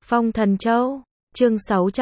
Phong Thần Châu, chương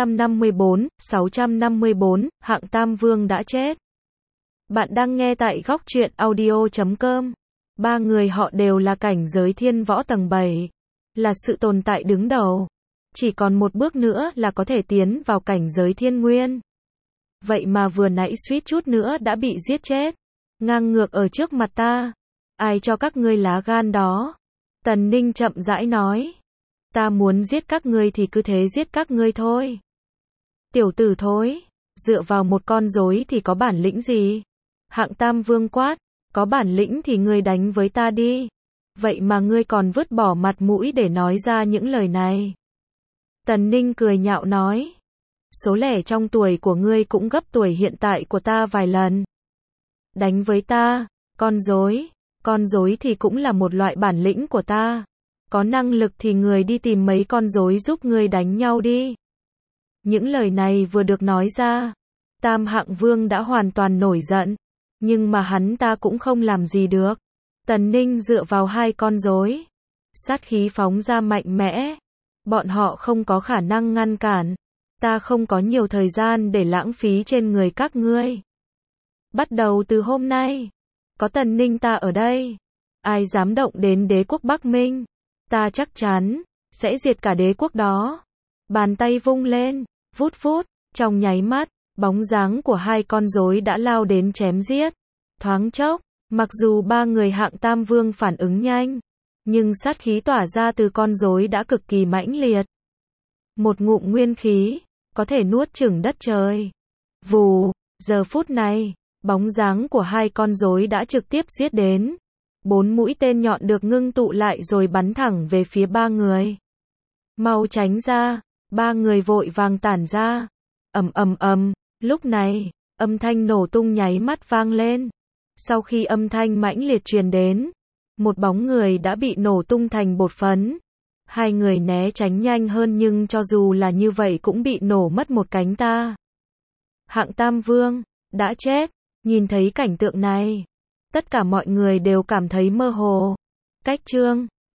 654, Hạng Tam Vương đã chết. Bạn đang nghe tại góc truyện audio.com. Ba người họ đều là cảnh giới thiên võ tầng 7, là sự tồn tại đứng đầu. Chỉ còn một bước nữa là có thể tiến vào cảnh giới thiên nguyên. Vậy mà vừa nãy suýt chút nữa đã bị giết chết. Ngang ngược ở trước mặt ta. Ai cho các ngươi lá gan đó? Tần Ninh chậm rãi nói. Ta muốn giết các ngươi thì cứ thế giết các ngươi thôi. Tiểu tử thối, dựa vào một con rối thì có bản lĩnh gì? Hạng Tam Vương quát, có bản lĩnh thì ngươi đánh với ta đi. Vậy mà ngươi còn vứt bỏ mặt mũi để nói ra những lời này. Tần Ninh cười nhạo nói, số lẻ trong tuổi của ngươi cũng gấp tuổi hiện tại của ta vài lần. Đánh với ta, con rối thì cũng là một loại bản lĩnh của ta. Có năng lực thì người đi tìm mấy con rối giúp ngươi đánh nhau đi. Những lời này vừa được nói ra, Tam Hạng Vương đã hoàn toàn nổi giận, nhưng mà hắn ta cũng không làm gì được. Tần Ninh dựa vào hai con rối, sát khí phóng ra mạnh mẽ. Bọn họ không có khả năng ngăn cản. Ta không có nhiều thời gian để lãng phí trên người các ngươi. Bắt đầu từ hôm nay, có Tần Ninh ta ở đây, ai dám động đến đế quốc Bắc Minh, ta chắc chắn sẽ diệt cả đế quốc đó. Bàn tay vung lên, vút vút, trong nháy mắt, bóng dáng của hai con rối đã lao đến chém giết. Thoáng chốc, mặc dù ba người Hạng Tam Vương phản ứng nhanh, nhưng sát khí tỏa ra từ con rối đã cực kỳ mãnh liệt. Một ngụm nguyên khí, có thể nuốt chửng đất trời. Vù, giờ phút này, bóng dáng của hai con rối đã trực tiếp giết đến. 4 mũi tên nhọn được ngưng tụ lại rồi bắn thẳng về phía ba người. Mau tránh ra, ba người vội vàng tản ra. Ầm ầm ầm, lúc này, âm thanh nổ tung nháy mắt vang lên. Sau khi âm thanh mãnh liệt truyền đến, một bóng người đã bị nổ tung thành bột phấn. Hai người né tránh nhanh hơn nhưng cho dù là như vậy cũng bị nổ mất một cánh ta. Hạng Tam Vương đã chết. Nhìn thấy cảnh tượng này, tất cả mọi người đều cảm thấy mơ hồ. Cách chương